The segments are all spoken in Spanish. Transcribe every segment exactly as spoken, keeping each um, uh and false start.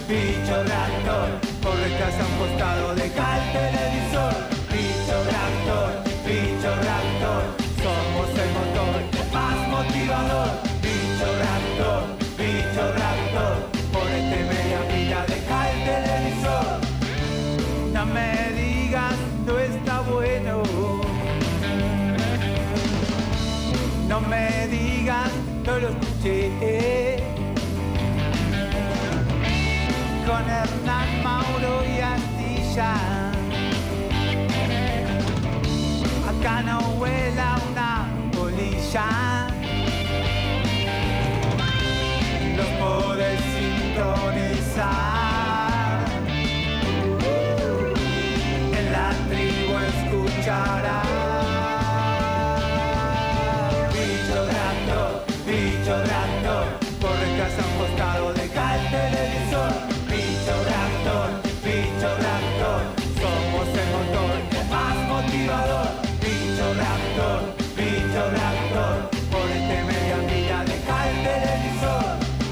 bicho reactor, corre casi a un costado, deja el televisor. Bicho reactor, bicho reactor, somos el motor más motivador. Bicho reactor, bicho reactor, ponete media pila, deja el televisor. No me digas, no está bueno. No me digas, no lo escuché. Con Hernán, Mauro y Astilla, acá no vuela una polilla. Los podés sintonizar, en la tribu escucharás. Bicho reactor, bicho reactor, corre casa a un costado, deja el televisor. Bicho reactor, bicho reactor, somos el motor más motivador. Bicho reactor, bicho reactor, ponete media pila, deja el televisor.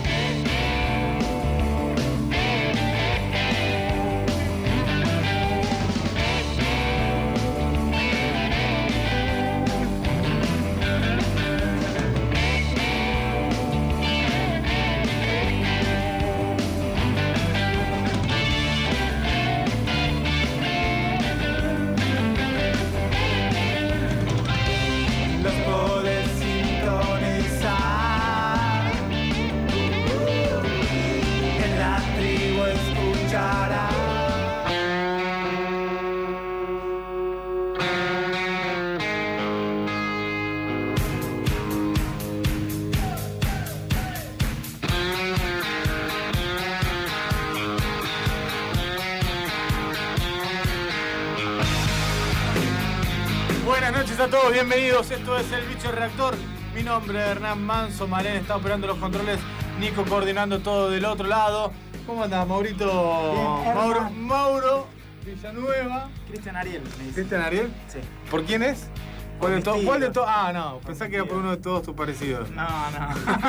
Buenas noches a todos, bienvenidos, esto es El Bicho Reactor. Mi nombre es Hernán Manso, Malén está operando los controles, Nico coordinando todo del otro lado. ¿Cómo andás, Maurito? Bien, Mauro, Mauro Villanueva. Cristian Ariel, me dice. ¿Cristian Ariel? Sí. ¿Por quién es? ¿Cuál de, to ¿Cuál de todos? Ah, no, pensé que era por uno de todos tus parecidos. No, no.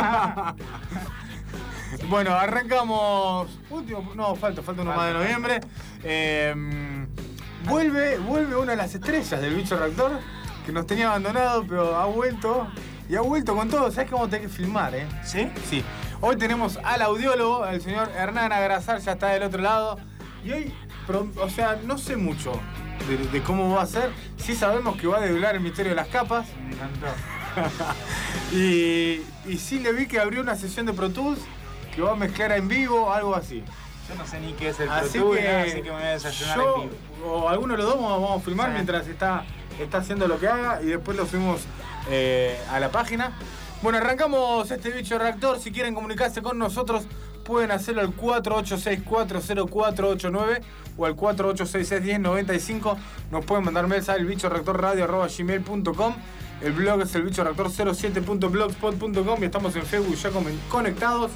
Bueno, arrancamos. Último, no, falta, falta uno más de noviembre. Eh, vuelve, vuelve una de las estrellas del Bicho Reactor, que nos tenía abandonado, pero ha vuelto. Y ha vuelto con todo. ¿Sabes cómo tenés que filmar, eh? ¿Sí? Sí. Hoy tenemos al audiólogo, el señor Hernán Agrazar, ya está del otro lado. Y hoy, o sea, no sé mucho de, de cómo va a ser. Sí sabemos que va a develar el misterio de las capas. Me encantó. y, y sí le vi que abrió una sesión de Pro Tools que va a mezclar en vivo, algo así. Yo no sé ni qué es el Pro Así Tools, que, nada, así que me voy a desayunar yo, en vivo. O alguno de los dos vamos, vamos a filmar sí. mientras está, está haciendo lo que haga y después lo subimos eh, a la página. Bueno, arrancamos este Bicho Reactor. Si quieren comunicarse con nosotros, pueden hacerlo al cuatro ocho seis cuatro cero cuatro ocho nueve o al cuatro ocho seis seis uno cero nueve cinco. Nos pueden mandar mails al bichoreactorradio arroba gmail punto com. El blog es el bichoreactor cero siete punto blogspot punto com y estamos en Facebook ya conectados.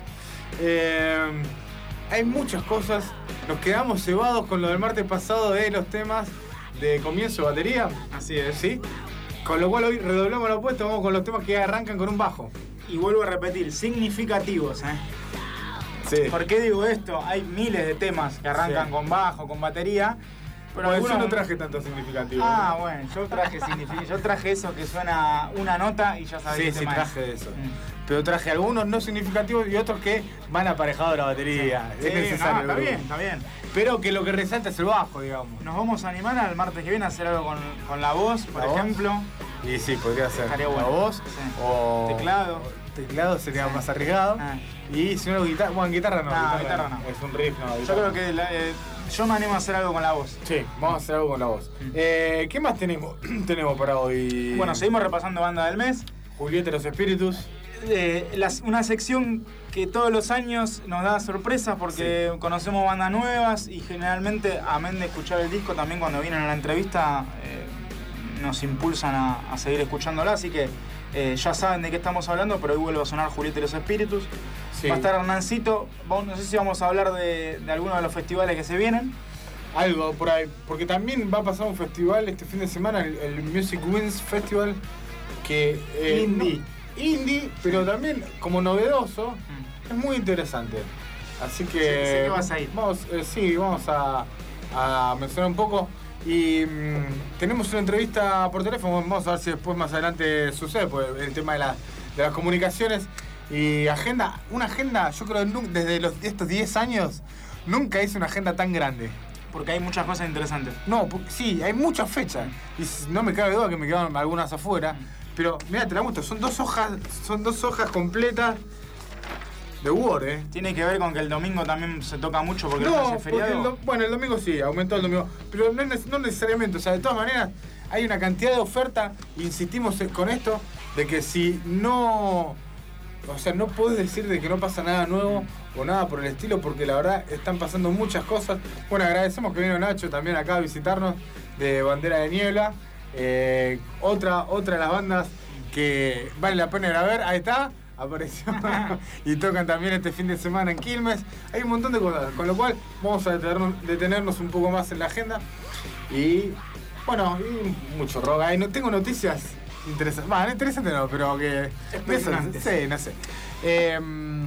Eh, hay muchas cosas. Nos quedamos cebados con lo del martes pasado de los temas de comienzo de batería. Así es. ¿Sí? Con lo cual hoy redoblamos la apuesta, vamos con los temas que arrancan con un bajo. Y vuelvo a repetir, significativos, ¿eh? Sí. ¿Por qué digo esto? Hay miles de temas que arrancan sí. con bajo, con batería. Pero bueno, algunos... yo no traje tanto significativo. Ah, ¿no? Bueno, yo traje significativo. Yo traje eso que suena una nota y ya sabés sí, qué sí, tema traje es. de eso. Mm. Pero traje algunos no significativos y otros que van aparejados a la batería. Sí, es sí, necesario. No, está bien, está bien. Pero que lo que resalta es el bajo, digamos. Nos vamos a animar al martes que viene a hacer algo con, con la voz, por ¿La ejemplo. Voz? Y sí, podría ser. Estaría bueno. La voz sí. o teclado. Teclado sería sí. más arriesgado. Ah. Y si no, guitarra. Bueno, guitarra no. No, guitarra, guitarra no. Es un riff, no. Yo creo que la, eh, yo me animo a hacer algo con la voz. Sí, vamos a hacer algo con la voz. Mm. Eh, ¿Qué más tenemos tenemos para hoy? Bueno, seguimos repasando banda del mes. Julieta los Espíritus. Eh, las, una sección que todos los años nos da sorpresas porque sí. conocemos bandas nuevas y generalmente, amén de escuchar el disco, también cuando vienen a la entrevista eh, nos impulsan a, a seguir escuchándola, así que eh, ya saben de qué estamos hablando, pero hoy vuelve a sonar Julieta y los Espíritus. Sí. Va a estar Hernancito, no sé si vamos a hablar de, de algunos de los festivales que se vienen. Algo por ahí, porque también va a pasar un festival este fin de semana, el, el Music Wins Festival, que... Eh, Indie. No, indie, pero también como novedoso, mm. es muy interesante. Así que... Sé, sé que vas a ir. Vamos, eh, sí, vamos a, a mencionar un poco. Y mmm, tenemos una entrevista por teléfono, vamos a ver si después más adelante sucede, pues el tema de, la, de las comunicaciones y agenda. Una agenda, yo creo que desde los, estos diez años nunca hice una agenda tan grande. Porque hay muchas cosas interesantes. No, sí, hay muchas fechas. Y no me cabe duda que me quedaron algunas afuera. Pero, mira, te la muestro, son dos hojas, son dos hojas completas de Word, ¿eh? Tiene que ver con que el domingo también se toca mucho porque no, no es feriado. El do, bueno, el domingo sí, aumentó el domingo. Pero no, no necesariamente, o sea, de todas maneras, hay una cantidad de oferta, insistimos con esto, de que si no... O sea, no puedes decir de que no pasa nada nuevo o nada por el estilo, porque la verdad están pasando muchas cosas. Bueno, agradecemos que vino Nacho también acá a visitarnos, de Bandera de Niebla. Eh, otra, otra de las bandas que vale la pena ir a ver, ahí está, apareció. Y tocan también este fin de semana en Quilmes. Hay un montón de cosas, con lo cual vamos a detenernos, detenernos un poco más en la agenda. Y bueno, y mucho rock. Ahí no tengo noticias interesante. Bueno, interesante no, pero que... Espeluznante. Sí, no sé. Eh,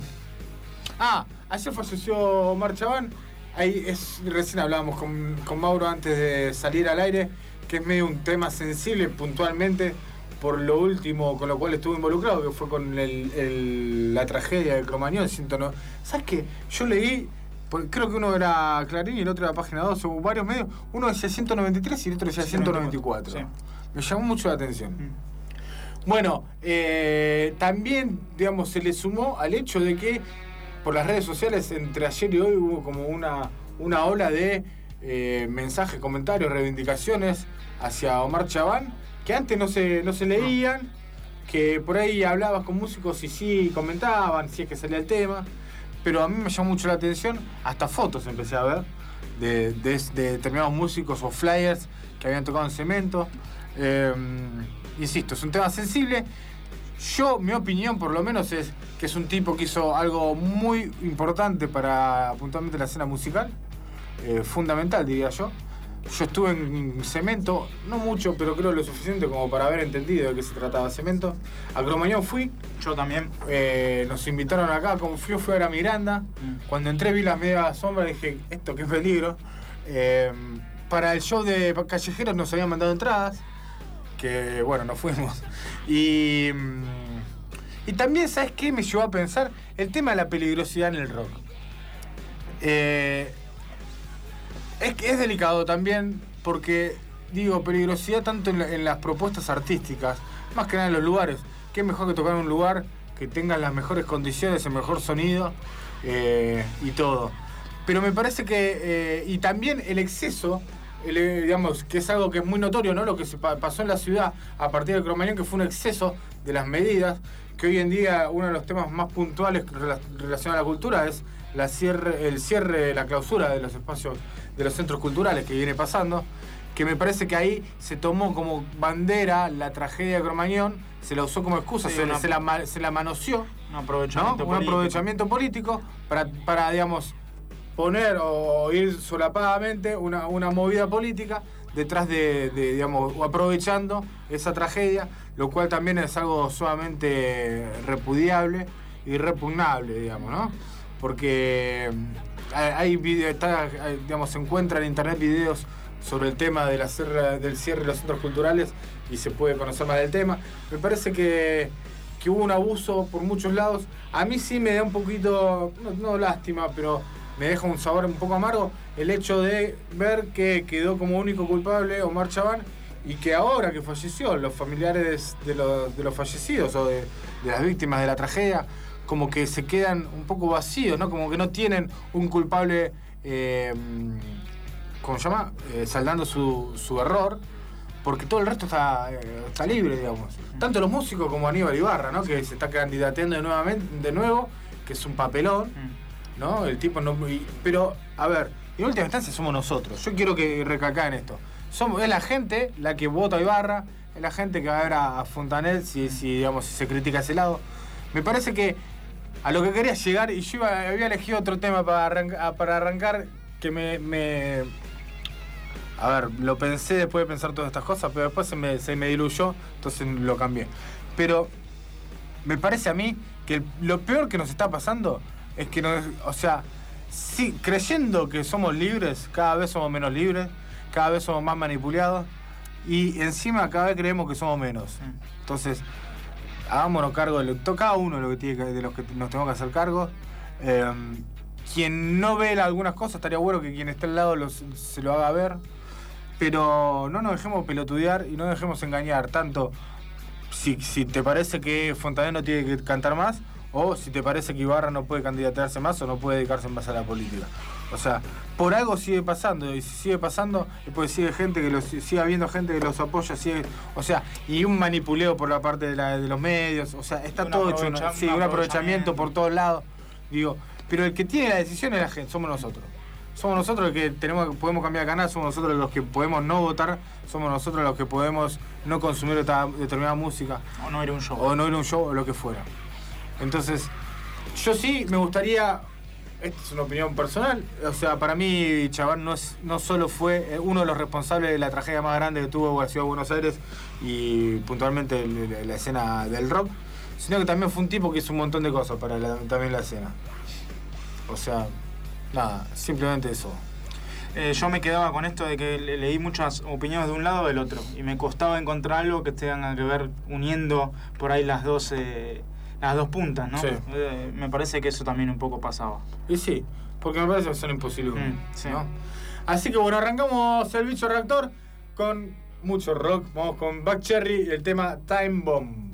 ah, ayer falleció Omar Chabán. Ahí es, recién hablábamos con, con Mauro antes de salir al aire, que es medio un tema sensible puntualmente por lo último con lo cual estuvo involucrado, que fue con el, el, la tragedia de Cromañón. Siento, ¿no? ¿Sabes qué? Yo leí, creo que uno era Clarín y el otro era Página dos, o varios medios. Uno decía ciento noventa y tres y el otro decía ciento noventa y cuatro. Sí. Me llamó mucho la atención. Mm. Bueno, eh, también, digamos, se le sumó al hecho de que por las redes sociales entre ayer y hoy hubo como una, una ola de eh, mensajes, comentarios, reivindicaciones hacia Omar Chabán, que antes no se, no se leían, que por ahí hablabas con músicos y sí comentaban, si es que salía el tema, pero a mí me llamó mucho la atención, hasta fotos empecé a ver de, de, de determinados músicos o flyers que habían tocado en Cemento. Eh, insisto, es un tema sensible. Yo, mi opinión por lo menos es que es un tipo que hizo algo muy importante para puntualmente la escena musical, eh, fundamental diría yo. Yo estuve en Cemento, no mucho, pero creo lo suficiente como para haber entendido de qué se trataba Cemento. A Cromañón fui. Yo también. Eh, nos invitaron acá, como fui, fui a ver a Miranda. Mm. Cuando entré vi las medias sombras y dije, esto qué peligro. Eh, para el show de Callejeros nos habían mandado entradas, que bueno, nos fuimos. Y, y también, ¿sabes qué? Me llevó a pensar el tema de la peligrosidad en el rock. Eh, es que es delicado también porque, digo, peligrosidad tanto en, la, en las propuestas artísticas, más que nada en los lugares. Qué mejor que tocar en un lugar que tenga las mejores condiciones, el mejor sonido eh, y todo. Pero me parece que, eh, y también el exceso, el, digamos, que es algo que es muy notorio, ¿no? Lo que se pa pasó en la ciudad a partir de Cromañón, que fue un exceso de las medidas, que hoy en día uno de los temas más puntuales relacionados a la cultura es la cierre, el cierre, la clausura de los espacios, de los centros culturales que viene pasando, que me parece que ahí se tomó como bandera la tragedia de Cromañón, se la usó como excusa, sí, se, una, se, la, se la manoseó, un aprovechamiento, ¿no? un aprovechamiento político para, para, digamos, poner o ir solapadamente una, una movida política detrás de, de, digamos, o aprovechando esa tragedia, lo cual también es algo sumamente repudiable y repugnable, digamos, ¿no? Porque hay videos, está, digamos, se encuentran en internet videos sobre el tema de la cierre, del cierre de los centros culturales y se puede conocer más del tema. Me parece que, que hubo un abuso por muchos lados. A mí sí me da un poquito, no, no lástima, pero me deja un sabor un poco amargo el hecho de ver que quedó como único culpable Omar Chabán y que ahora que falleció, los familiares de los, de los fallecidos o de, de las víctimas de la tragedia, como que se quedan un poco vacíos, ¿no? Como que no tienen un culpable, eh, ¿cómo se llama? Eh, saldando su, su error, porque todo el resto está, eh, está libre, digamos. Tanto los músicos como Aníbal Ibarra, ¿no? Que se está candidateando de, nuevamente, de nuevo, que es un papelón, ¿no? El tipo no... Y, pero, a ver, en última instancia somos nosotros. Yo quiero que recalcar en esto. Somos, es la gente la que vota a Ibarra, es la gente que va a ver a, a Fontanet si, si, digamos, si se critica ese lado. Me parece que a lo que quería llegar, y yo iba, había elegido otro tema para arrancar, para arrancar que me, me... A ver, lo pensé después de pensar todas estas cosas, pero después se me, se me diluyó, entonces lo cambié. Pero me parece a mí que lo peor que nos está pasando es que, nos, o sea, sí, creyendo que somos libres, cada vez somos menos libres, cada vez somos más manipulados y encima cada vez creemos que somos menos. Entonces, hagámonos cargo de lo, cada uno de, lo que tiene, de los que nos tenemos que hacer cargo. Eh, quien no ve algunas cosas, estaría bueno que quien esté al lado los, se lo haga ver. Pero no nos dejemos pelotudear y no nos dejemos engañar, tanto si, si te parece que Fontanet no tiene que cantar más, o si te parece que Ibarra no puede candidatearse más o no puede dedicarse más a la política. O sea, por algo sigue pasando, y si sigue pasando es porque sigue gente que los, sigue habiendo gente que los apoya, sigue, o sea, y un manipuleo por la parte de, la, de los medios, o sea, está todo hecho, ¿no? Sí, un aprovechamiento por todos lados, digo, pero el que tiene la decisión es la gente, somos nosotros. Somos nosotros los que tenemos, podemos cambiar de canal, somos nosotros los que podemos no votar, somos nosotros los que podemos no consumir determinada música. O no ir a un show. O no ir a un show o lo que fuera. Entonces, yo sí me gustaría, esta es una opinión personal, o sea, para mí Chabán no, es, no solo fue uno de los responsables de la tragedia más grande que tuvo la ciudad de Buenos Aires y puntualmente la, la escena del rock, sino que también fue un tipo que hizo un montón de cosas para la, también la escena. O sea... Nada, simplemente eso. Eh, yo me quedaba con esto de que le leí muchas opiniones de un lado o del otro y me costaba encontrar algo que tenga que ver uniendo por ahí las dos, eh, las dos puntas, ¿no? Sí. Eh, me parece que eso también un poco pasaba. Y sí, porque me parece que son imposibles, Mm, sí. ¿no? Así que bueno, arrancamos el bicho reactor con mucho rock. Vamos con Buck Cherry y el tema Time Bomb.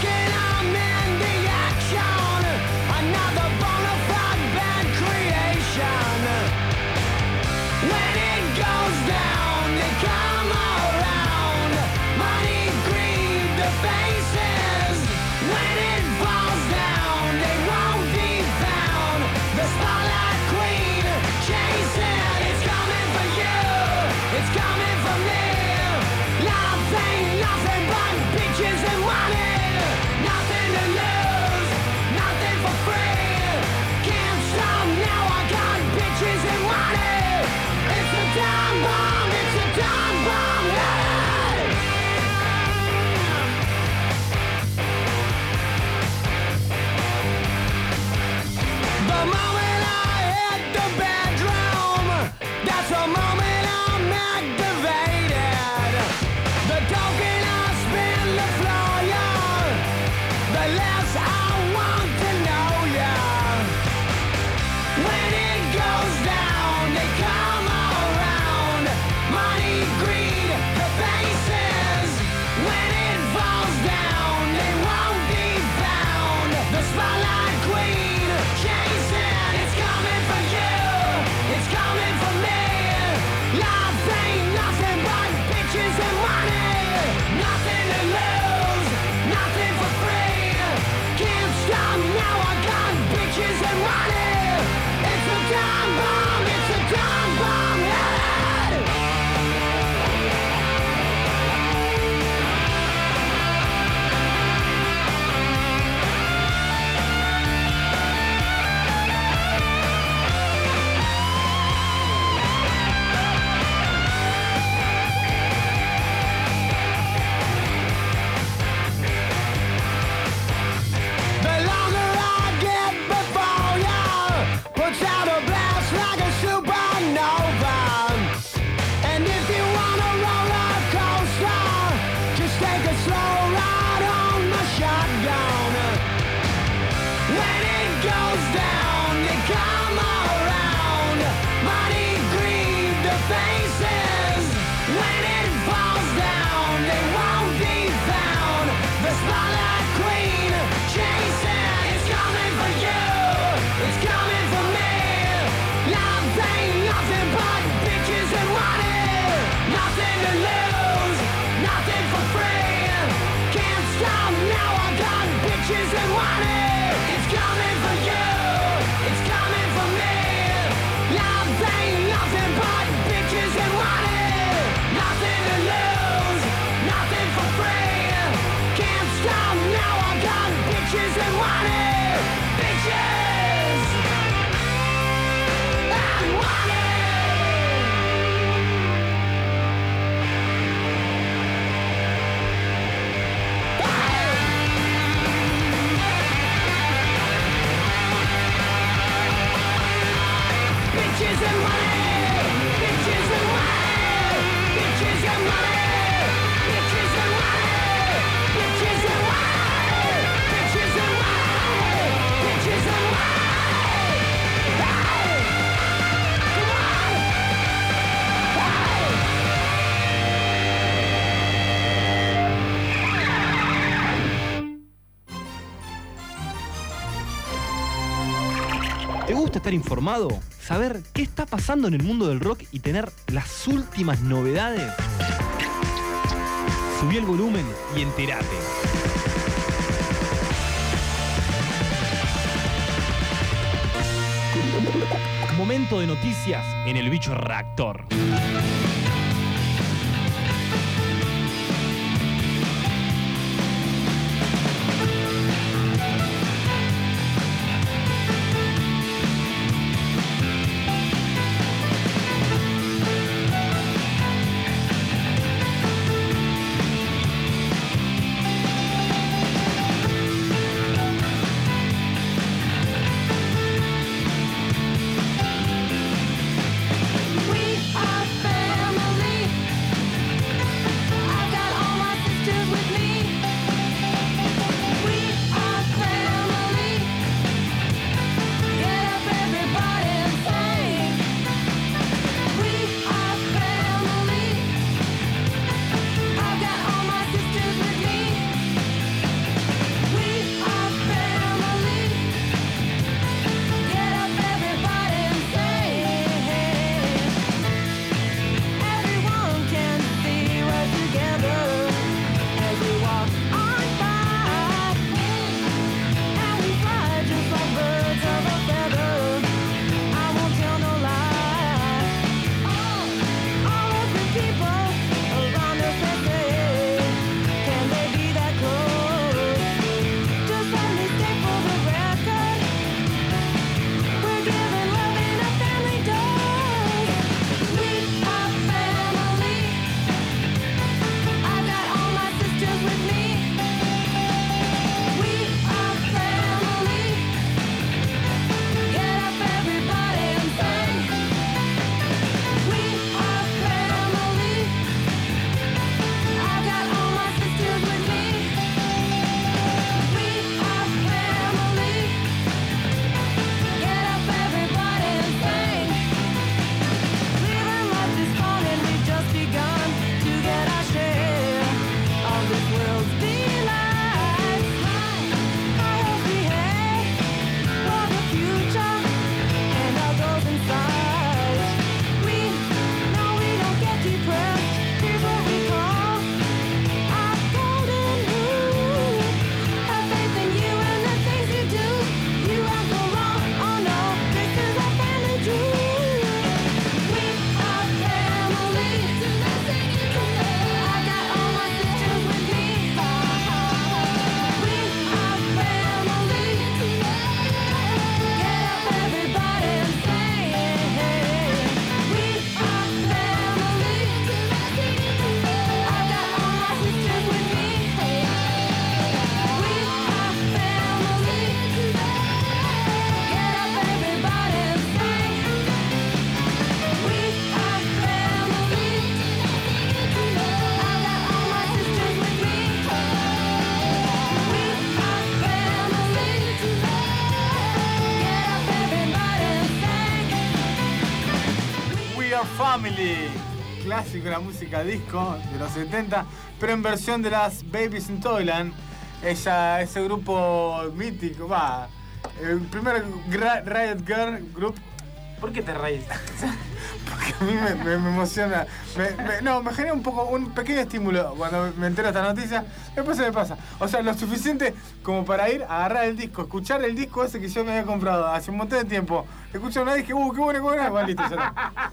Second I'm in the action, another bona fide bad creation. gusta estar informado? ¿Saber qué está pasando en el mundo del rock y tener las últimas novedades? Subí el volumen y entérate. Momento de noticias en el Bicho Reactor. Family, clásico de la música disco de los setenta, pero en versión de las Babies in Toyland. Ella, ese grupo mítico, va, el primer Riot Girl Group. ¿Por qué te reís? Porque a mí me, me, me emociona. Me, me, no, me genera un poco, un pequeño estímulo cuando me entero de esta noticia. Después se me pasa. O sea, lo suficiente como para ir a agarrar el disco, escuchar el disco ese que yo me había comprado hace un montón de tiempo. Escucho una vez y dije, uh, qué bueno, qué bueno. Bueno, listo, ya está.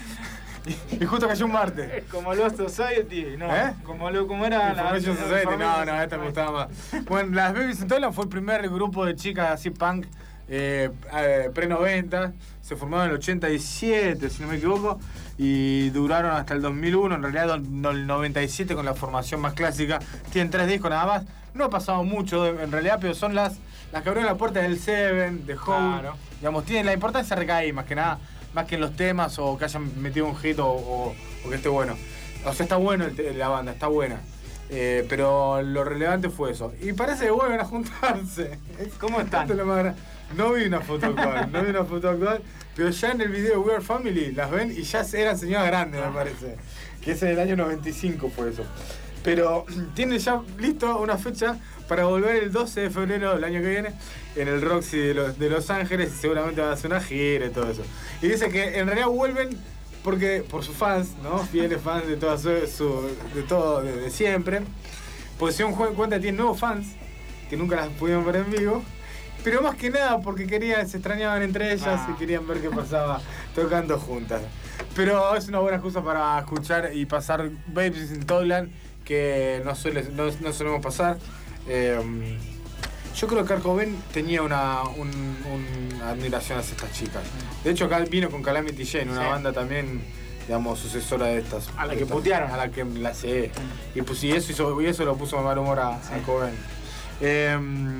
Y, y justo cayó un martes. Como Lost Society, no. ¿Eh? Como, lo, como era la. Information Society, no, no, esta me gustaba más. Bueno, las Babies in Toyland fue el primer grupo de chicas así punk eh, eh, pre noventa. Se formaron en el ochenta y siete, si no me equivoco, y duraron hasta el dos mil uno, en realidad el noventa y siete con la formación más clásica. Tienen tres discos nada más. No ha pasado mucho en realidad, pero son las, las que abrieron la puerta del Seven, de Hole. Claro. Digamos, tienen la importancia recae ahí, más que nada, más que en los temas o que hayan metido un hit o, o, o que esté bueno. O sea, está bueno el, la banda, está buena. Eh, pero lo relevante fue eso. Y parece que vuelven a juntarse. ¿Cómo están? No vi una foto actual, no vi una foto actual, pero ya en el video We Are Family las ven y ya eran señoras grandes, me parece. Que ese del año noventa y cinco fue eso. Pero tiene ya listo una fecha para volver el doce de febrero del año que viene en el Roxy de Los, de Los Ángeles y seguramente van a hacer una gira y todo eso. Y dice que en realidad vuelven porque por sus fans, ¿no? Fieles fans de todo, su, su, de todo desde siempre. Pues si un juego en cuenta tiene nuevos fans que nunca las pudieron ver en vivo. Pero más que nada porque querían, se extrañaban entre ellas ah. y querían ver qué pasaba tocando juntas. Pero es una buena excusa para escuchar y pasar Babes in Toyland, que no, suele, no, no solemos pasar. Eh, yo creo que Kurt Cobain tenía una, un, una admiración hacia estas chicas. De hecho, acá vino con Calamity Jane, una sí. banda también, digamos, sucesora de estas. A la que estas, putearon. A la que la sé. Y, pues, y, eso, hizo, y eso lo puso de mal humor a, sí. a Cobain. Eh,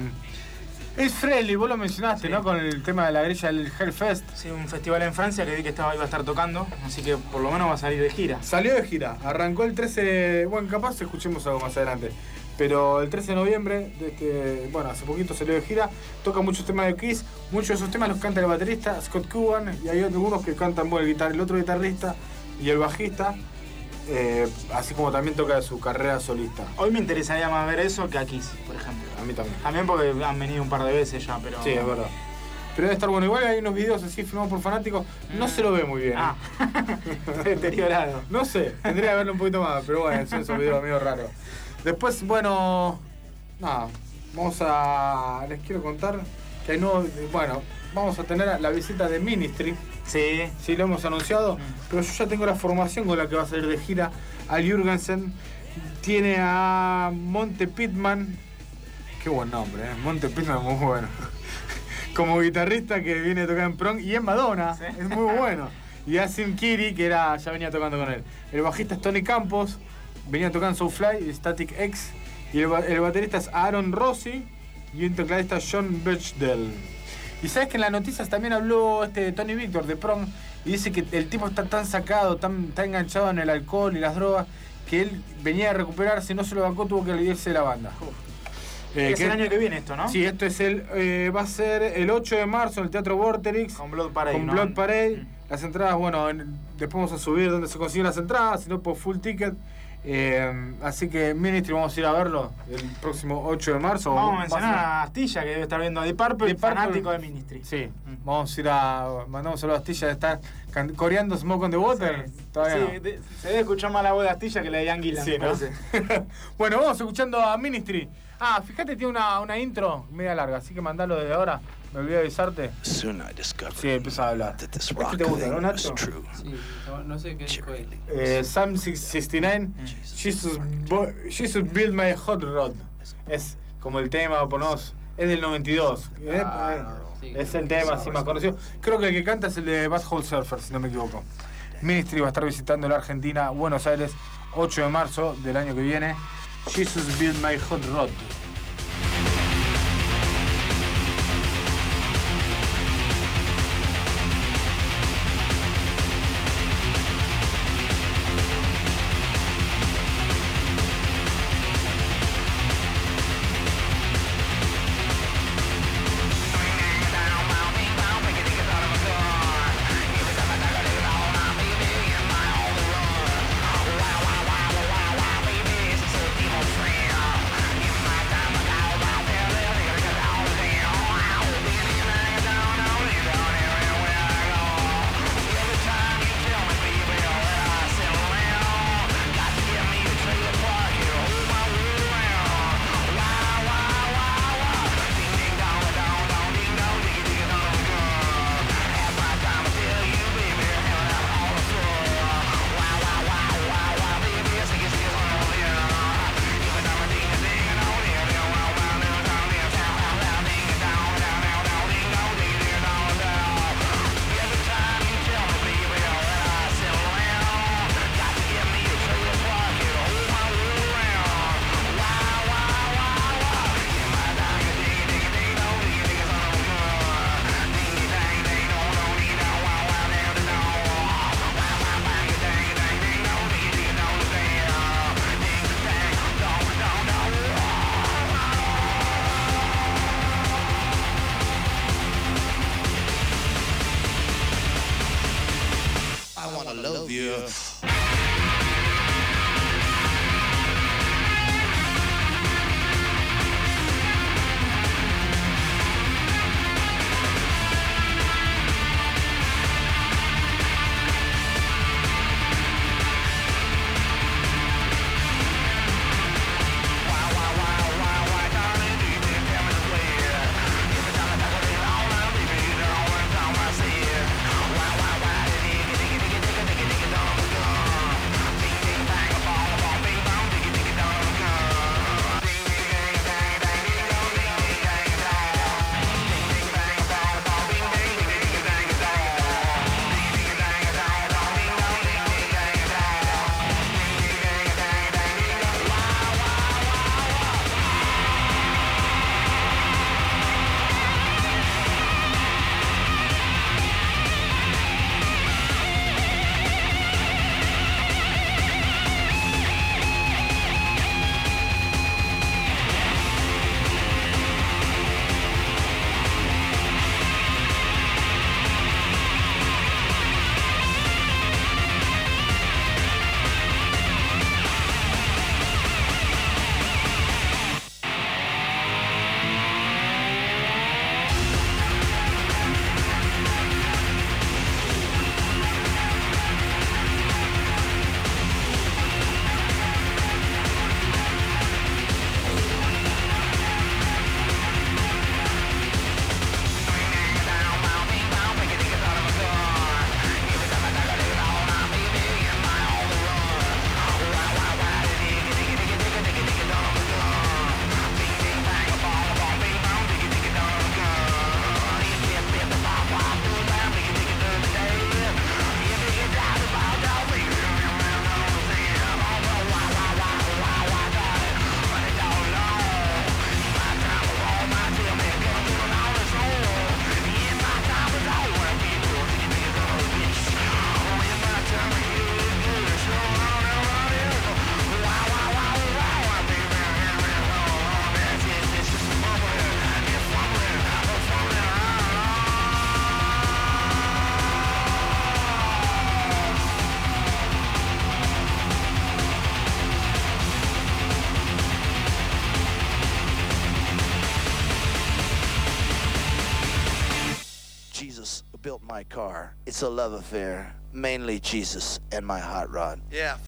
Es Frehley, vos lo mencionaste, sí. ¿no? Con el tema de la grilla del Hellfest. Sí, un festival en Francia que vi que estaba, iba a estar tocando, así que por lo menos va a salir de gira. Salió de gira, arrancó el trece... Bueno, capaz escuchemos algo más adelante. Pero el trece de noviembre, de que, bueno, hace poquito salió de gira, toca muchos temas de Kiss, muchos de esos temas los canta el baterista Scott Coogan, y hay algunos que cantan bueno, el, guitar el otro guitarrista y el bajista. Eh, así como también toca de su carrera solista. Hoy me interesaría más ver eso que a Kiss, por ejemplo. A mí también. También porque han venido un par de veces ya, pero... Sí, es verdad. Pero debe estar bueno. Igual hay unos videos así filmados por fanáticos. No mm. se lo ve muy bien. Ah, deteriorado. No sé, tendría que verlo un poquito más, pero bueno, son esos videos medio raros. Después, bueno... Nada, vamos a... Les quiero contar que hay nuevos... Bueno, vamos a tener la visita de Ministry. Sí. Sí, lo hemos anunciado. Pero yo ya tengo la formación con la que va a salir de gira. Al Jürgensen. Tiene a Monte Pittman. Qué buen nombre, ¿eh? Monte Pittman es muy bueno. Como guitarrista que viene a tocar en Prong. Y en Madonna. ¿Sí? Es muy bueno. Y a Sim Kiri, que era, ya venía tocando con él. El bajista es Tony Campos. Venía tocando Soulfly y Static X. Y el, el baterista es Aaron Rossi. Y un tecladista John Bechdel. Y sabes que en las noticias también habló este Tony Victor de Prong y dice que el tipo está tan sacado, tan, tan enganchado en el alcohol y las drogas, que él venía a recuperarse, no se lo bancó, tuvo que irse de la banda. Eh, es que, el año que viene esto, ¿no? Sí, esto es el eh, va a ser el ocho de marzo en el Teatro Vorterix. Con Blood Parade. Con ¿no? Blood Parade. Mm. Las entradas, bueno, en, después vamos a subir donde se consiguen las entradas, si no por full ticket. Eh, así que Ministry vamos a ir a verlo el próximo ocho de marzo. Vamos a mencionar a Astilla, que debe estar viendo a Deep Purple, Deep Purple, fanático de Ministry. Sí, mm. vamos a ir a... Mandamos a Astilla de estar coreando Smoke on the Water. Sí, Todavía sí no. de, se debe escuchar más la voz de Astilla que la de Ian Gillan, sí, ¿no? Bueno, vamos escuchando a Ministry. Ah, fíjate, tiene una, una intro media larga, así que mandalo desde ahora. Me olvidé de avisarte. Sí, empieza a hablar. ¿Qué te gusta, no, Nacho? Sí, no, no sé qué dijo él. Eh, Psalm sesenta y nueve, Jesus, Jesus Build My Hot Rod. Es como el tema, ponos, es del noventa y dos. Ah, sí, es el tema así más conocido. Creo que el que canta es el de Butthole Surfer, si no me equivoco. Ministry va a estar visitando la Argentina, Buenos Aires, ocho de marzo del año que viene. Jesus Build My Hot Rod. Wow, wow, wow, wow, wow, baby, it's so evil friend. built my car. It's a love affair, mainly Jesus and my hot rod. Yeah.